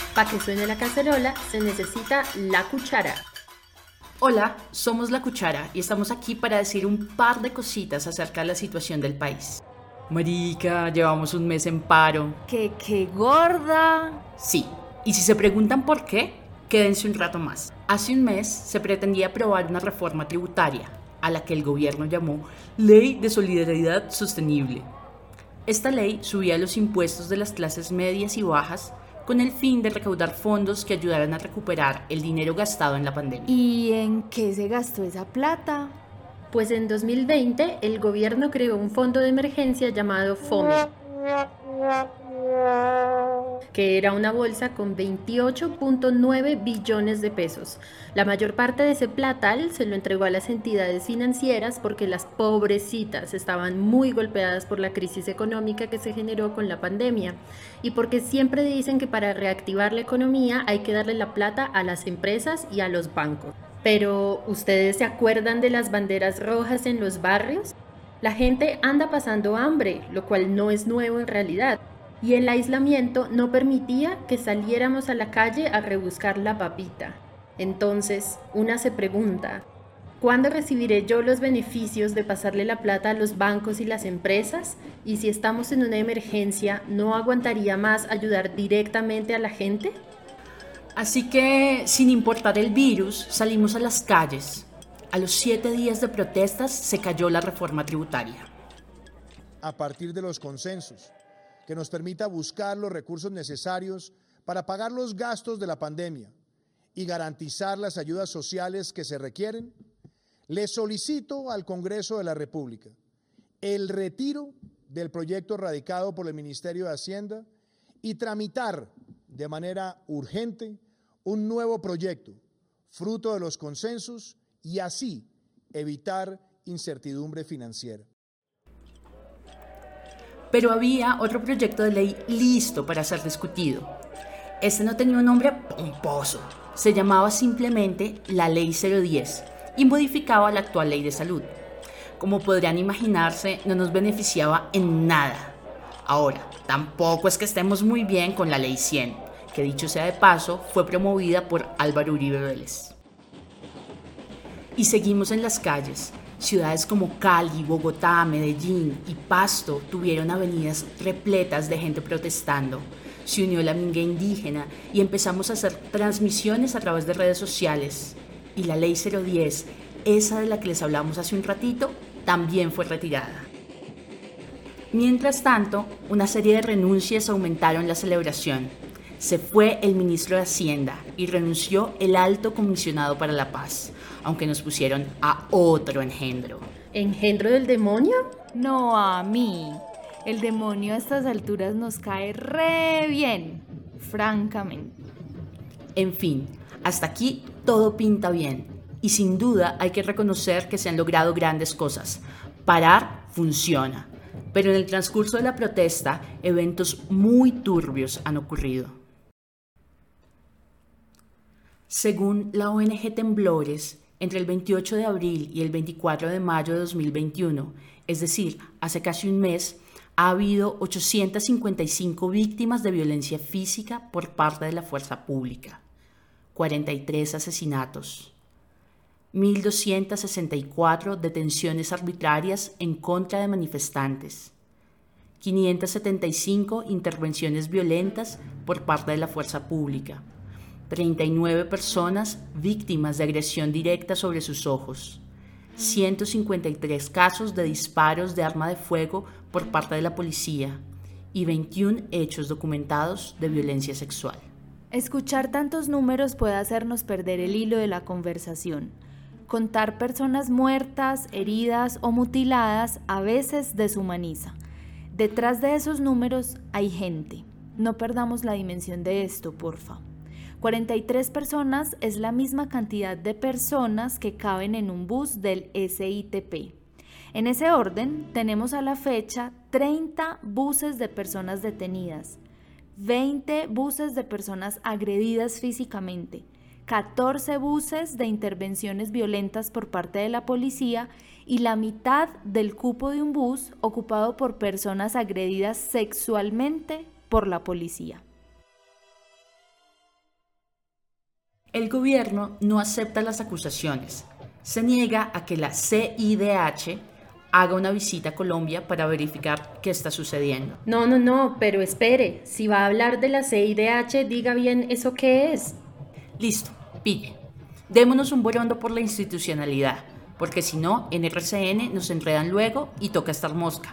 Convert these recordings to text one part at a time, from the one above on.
Para que suene la cacerola se necesita la cuchara. Hola, somos La Cuchara y estamos aquí para decir un par de cositas acerca de la situación del país. Marica, llevamos un mes en paro. ¡Qué gorda! Sí, y si se preguntan por qué, quédense un rato más. Hace un mes se pretendía aprobar una reforma tributaria, a la que el gobierno llamó Ley de Solidaridad Sostenible. Esta ley subía los impuestos de las clases medias y bajas con el fin de recaudar fondos que ayudaran a recuperar el dinero gastado en la pandemia. ¿Y en qué se gastó esa plata? Pues en 2020 el gobierno creó un fondo de emergencia llamado FOME, que era una bolsa con 28.9 billones de pesos. La mayor parte de ese platal se lo entregó a las entidades financieras porque las pobrecitas estaban muy golpeadas por la crisis económica que se generó con la pandemia y porque siempre dicen que para reactivar la economía hay que darle la plata a las empresas y a los bancos. Pero, ¿ustedes se acuerdan de las banderas rojas en los barrios? La gente anda pasando hambre, lo cual no es nuevo en realidad. Y el aislamiento no permitía que saliéramos a la calle a rebuscar la papita. Entonces, una se pregunta, ¿cuándo recibiré yo los beneficios de pasarle la plata a los bancos y las empresas? Y si estamos en una emergencia, ¿no aguantaría más ayudar directamente a la gente? Así que, sin importar el virus, salimos a las calles. A los 7 días de protestas se cayó la reforma tributaria. A partir de los consensos, que nos permita buscar los recursos necesarios para pagar los gastos de la pandemia y garantizar las ayudas sociales que se requieren, le solicito al Congreso de la República el retiro del proyecto radicado por el Ministerio de Hacienda y tramitar de manera urgente un nuevo proyecto, fruto de los consensos, y así evitar incertidumbre financiera. Pero había otro proyecto de ley listo para ser discutido. Este no tenía un nombre pomposo, se llamaba simplemente la Ley 010 y modificaba la actual Ley de Salud. Como podrían imaginarse, no nos beneficiaba en nada. Ahora, tampoco es que estemos muy bien con la Ley 100, que dicho sea de paso, fue promovida por Álvaro Uribe Vélez. Y seguimos en las calles. Ciudades como Cali, Bogotá, Medellín y Pasto tuvieron avenidas repletas de gente protestando. Se unió la minga indígena y empezamos a hacer transmisiones a través de redes sociales. Y la Ley 010, esa de la que les hablamos hace un ratito, también fue retirada. Mientras tanto, una serie de renuncias aumentaron la celebración. Se fue el ministro de Hacienda y renunció el alto comisionado para la paz, aunque nos pusieron a otro engendro. ¿Engendro del demonio? No, a mí. El demonio a estas alturas nos cae re bien, francamente. En fin, hasta aquí todo pinta bien y sin duda hay que reconocer que se han logrado grandes cosas. Parar funciona, pero en el transcurso de la protesta eventos muy turbios han ocurrido. Según la ONG Temblores, entre el 28 de abril y el 24 de mayo de 2021, es decir, hace casi un mes, ha habido 855 víctimas de violencia física por parte de la fuerza pública, 43 asesinatos, 1.264 detenciones arbitrarias en contra de manifestantes, 575 intervenciones violentas por parte de la fuerza pública, 39 personas víctimas de agresión directa sobre sus ojos, 153 casos de disparos de arma de fuego por parte de la policía y 21 hechos documentados de violencia sexual. Escuchar tantos números puede hacernos perder el hilo de la conversación. Contar personas muertas, heridas o mutiladas a veces deshumaniza. Detrás de esos números hay gente. No perdamos la dimensión de esto, porfa. 43 personas es la misma cantidad de personas que caben en un bus del SITP. En ese orden, tenemos a la fecha 30 buses de personas detenidas, 20 buses de personas agredidas físicamente, 14 buses de intervenciones violentas por parte de la policía y la mitad del cupo de un bus ocupado por personas agredidas sexualmente por la policía. El gobierno no acepta las acusaciones. Se niega a que la CIDH haga una visita a Colombia para verificar qué está sucediendo. No, pero espere, si va a hablar de la CIDH, diga bien eso qué es. Listo, pille. Démonos un borondo por la institucionalidad, porque si no, en RCN nos enredan luego y toca estar mosca.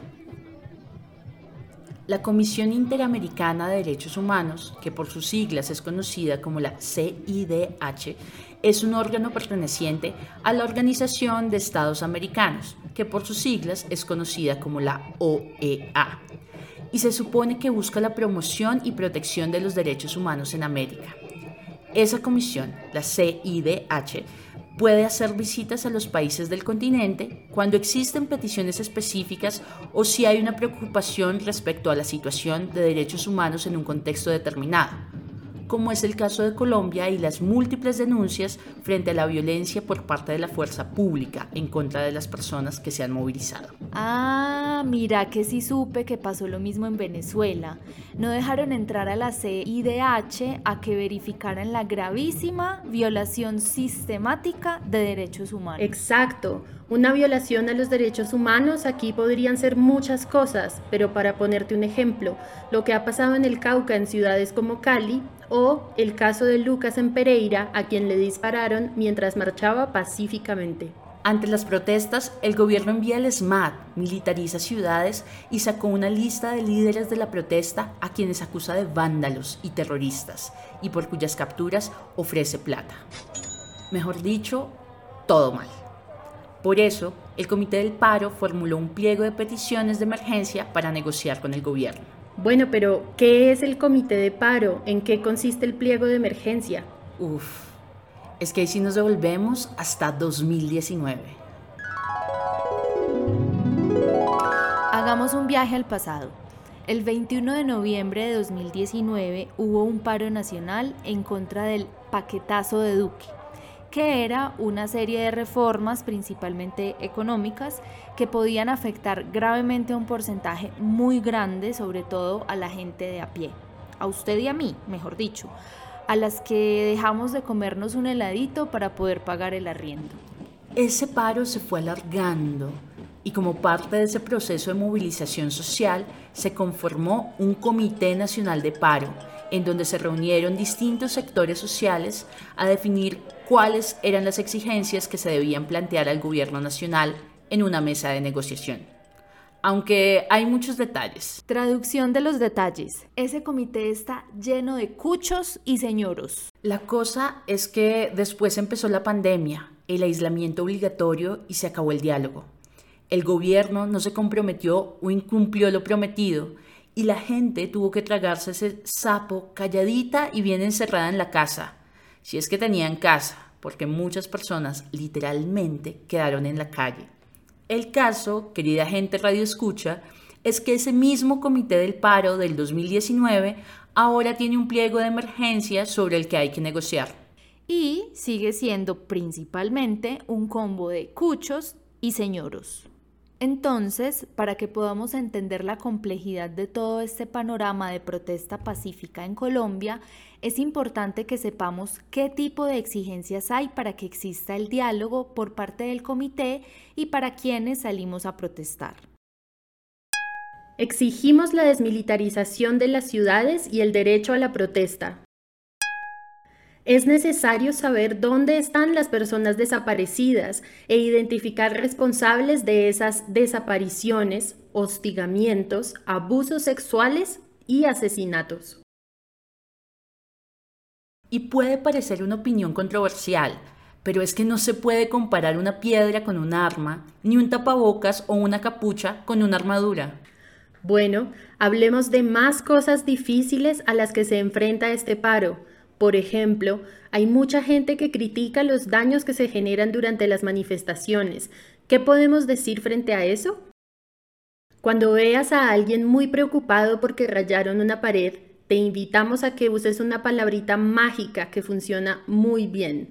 La Comisión Interamericana de Derechos Humanos, que por sus siglas es conocida como la CIDH, es un órgano perteneciente a la Organización de Estados Americanos, que por sus siglas es conocida como la OEA, y se supone que busca la promoción y protección de los derechos humanos en América. Esa comisión, la CIDH, puede hacer visitas a los países del continente cuando existen peticiones específicas o si hay una preocupación respecto a la situación de derechos humanos en un contexto determinado, como es el caso de Colombia y las múltiples denuncias frente a la violencia por parte de la fuerza pública en contra de las personas que se han movilizado. Ah, mira que sí supe que pasó lo mismo en Venezuela. No dejaron entrar a la CIDH a que verificaran la gravísima violación sistemática de derechos humanos. Exacto. Una violación a los derechos humanos aquí podrían ser muchas cosas, pero para ponerte un ejemplo, lo que ha pasado en el Cauca en ciudades como Cali o el caso de Lucas en Pereira, a quien le dispararon mientras marchaba pacíficamente. Ante las protestas, el gobierno envía el SMAT, militariza ciudades y sacó una lista de líderes de la protesta a quienes acusa de vándalos y terroristas y por cuyas capturas ofrece plata. Mejor dicho, todo mal. Por eso, el Comité del Paro formuló un pliego de peticiones de emergencia para negociar con el gobierno. Bueno, pero ¿qué es el Comité de Paro? ¿En qué consiste el pliego de emergencia? Es que ahí sí nos devolvemos hasta 2019. Hagamos un viaje al pasado. El 21 de noviembre de 2019 hubo un paro nacional en contra del paquetazo de Duque, que era una serie de reformas principalmente económicas que podían afectar gravemente a un porcentaje muy grande, sobre todo a la gente de a pie, a usted y a mí, mejor dicho, a las que dejamos de comernos un heladito para poder pagar el arriendo. Ese paro se fue alargando y como parte de ese proceso de movilización social se conformó un Comité Nacional de Paro, en donde se reunieron distintos sectores sociales a definir cuáles eran las exigencias que se debían plantear al gobierno nacional en una mesa de negociación. Aunque hay muchos detalles. Traducción de los detalles. Ese comité está lleno de cuchos y señoros. La cosa es que después empezó la pandemia, el aislamiento obligatorio y se acabó el diálogo. El gobierno no se comprometió o incumplió lo prometido y la gente tuvo que tragarse ese sapo calladita y bien encerrada en la casa, si es que tenían casa, porque muchas personas literalmente quedaron en la calle. El caso, querida gente radioescucha, es que ese mismo Comité del Paro del 2019 ahora tiene un pliego de emergencia sobre el que hay que negociar. Y sigue siendo principalmente un combo de cuchos y señoros. Entonces, para que podamos entender la complejidad de todo este panorama de protesta pacífica en Colombia, es importante que sepamos qué tipo de exigencias hay para que exista el diálogo por parte del comité y para quienes salimos a protestar. Exigimos la desmilitarización de las ciudades y el derecho a la protesta. Es necesario saber dónde están las personas desaparecidas e identificar responsables de esas desapariciones, hostigamientos, abusos sexuales y asesinatos. Y puede parecer una opinión controversial, pero es que no se puede comparar una piedra con un arma, ni un tapabocas o una capucha con una armadura. Bueno, hablemos de más cosas difíciles a las que se enfrenta este paro. Por ejemplo, hay mucha gente que critica los daños que se generan durante las manifestaciones. ¿Qué podemos decir frente a eso? Cuando veas a alguien muy preocupado porque rayaron una pared, te invitamos a que uses una palabrita mágica que funciona muy bien.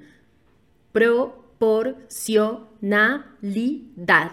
Proporcionalidad.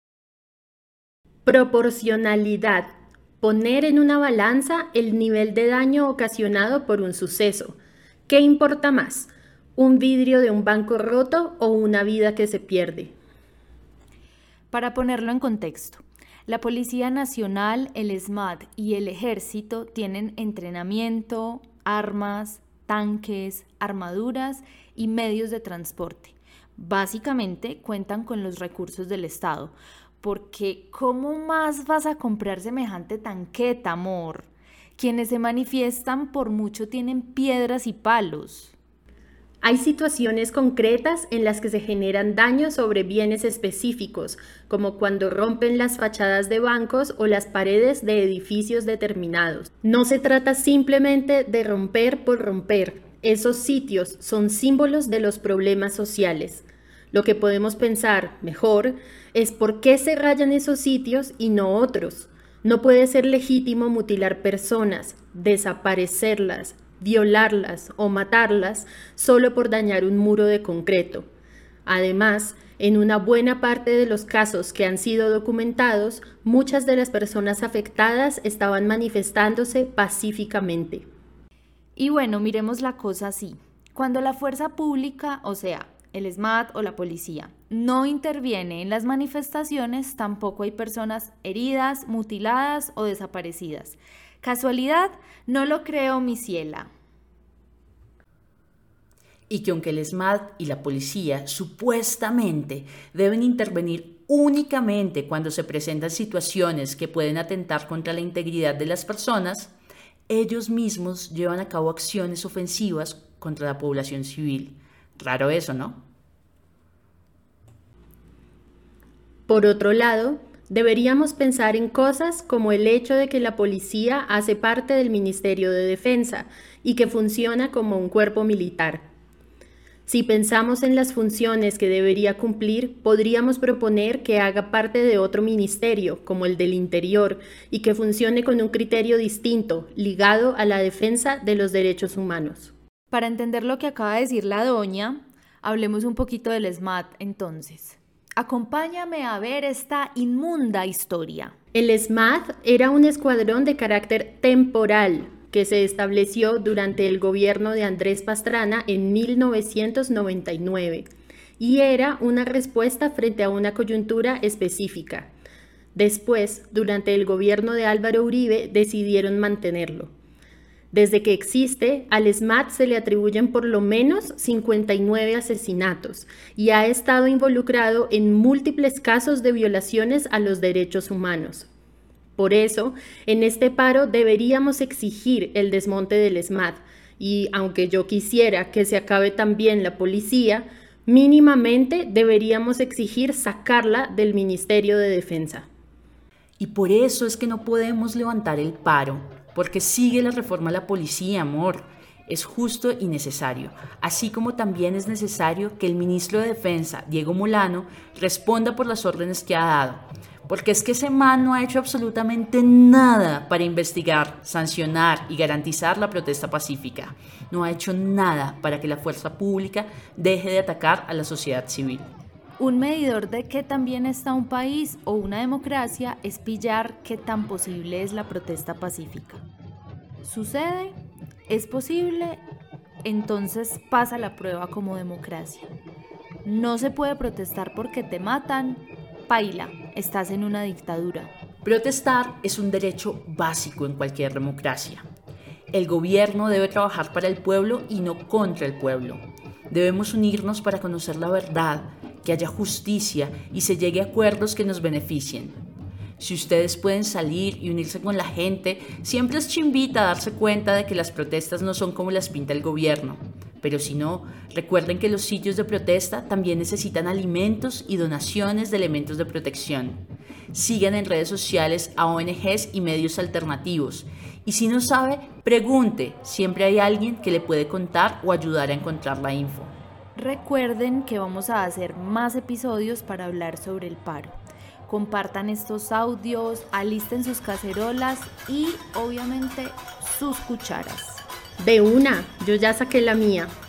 Proporcionalidad. Poner en una balanza el nivel de daño ocasionado por un suceso. ¿Qué importa más? un vidrio de un banco roto o una vida que se pierde. Para ponerlo en contexto, la Policía Nacional, el SMAT y el Ejército tienen entrenamiento, armas, tanques, armaduras y medios de transporte. Básicamente cuentan con los recursos del Estado, porque ¿cómo más vas a comprar semejante tanqueta, amor? Quienes se manifiestan por mucho tienen piedras y palos. Hay situaciones concretas en las que se generan daños sobre bienes específicos, como cuando rompen las fachadas de bancos o las paredes de edificios determinados. No se trata simplemente de romper por romper. Esos sitios son símbolos de los problemas sociales. Lo que podemos pensar mejor es por qué se rayan esos sitios y no otros. No puede ser legítimo mutilar personas, desaparecerlas, violarlas o matarlas solo por dañar un muro de concreto. Además, en una buena parte de los casos que han sido documentados, muchas de las personas afectadas estaban manifestándose pacíficamente. Y bueno, miremos la cosa así. Cuando la fuerza pública, o sea, el SMAT o la policía, no interviene en las manifestaciones, tampoco hay personas heridas, mutiladas o desaparecidas. ¿Casualidad? No lo creo, mi ciela. Y que aunque el SMAT y la policía supuestamente deben intervenir únicamente cuando se presentan situaciones que pueden atentar contra la integridad de las personas, ellos mismos llevan a cabo acciones ofensivas contra la población civil. Raro eso, ¿no? Por otro lado, deberíamos pensar en cosas como el hecho de que la policía hace parte del Ministerio de Defensa y que funciona como un cuerpo militar. Si pensamos en las funciones que debería cumplir, podríamos proponer que haga parte de otro ministerio, como el del Interior, y que funcione con un criterio distinto, ligado a la defensa de los derechos humanos. Para entender lo que acaba de decir la doña, hablemos un poquito del SMAT entonces. Acompáñame a ver esta inmunda historia. El SMAT era un escuadrón de carácter temporal que se estableció durante el gobierno de Andrés Pastrana en 1999 y era una respuesta frente a una coyuntura específica. Después, durante el gobierno de Álvaro Uribe, decidieron mantenerlo. Desde que existe, al SMAT se le atribuyen por lo menos 59 asesinatos y ha estado involucrado en múltiples casos de violaciones a los derechos humanos. Por eso, en este paro deberíamos exigir el desmonte del SMAT y, aunque yo quisiera que se acabe también la policía, mínimamente deberíamos exigir sacarla del Ministerio de Defensa. Y por eso es que no podemos levantar el paro, porque sigue la reforma a la policía, amor. Es justo y necesario, así como también es necesario que el ministro de Defensa, Diego Molano, responda por las órdenes que ha dado. Porque es que ese man no ha hecho absolutamente nada para investigar, sancionar y garantizar la protesta pacífica. No ha hecho nada para que la fuerza pública deje de atacar a la sociedad civil. Un medidor de qué tan bien está un país o una democracia es pillar qué tan posible es la protesta pacífica. ¿Sucede? ¿Es posible? Entonces pasa la prueba como democracia. No se puede protestar porque te matan. Paila, estás en una dictadura. Protestar es un derecho básico en cualquier democracia. El gobierno debe trabajar para el pueblo y no contra el pueblo. Debemos unirnos para conocer la verdad, que haya justicia y se llegue a acuerdos que nos beneficien. Si ustedes pueden salir y unirse con la gente, siempre es chimbita darse cuenta de que las protestas no son como las pinta el gobierno. Pero si no, recuerden que los sitios de protesta también necesitan alimentos y donaciones de elementos de protección. Sigan en redes sociales a ONGs y medios alternativos. Y si no sabe, pregunte. Siempre hay alguien que le puede contar o ayudar a encontrar la info. Recuerden que vamos a hacer más episodios para hablar sobre el paro. Compartan estos audios, alisten sus cacerolas y obviamente sus cucharas. De una, yo ya saqué la mía.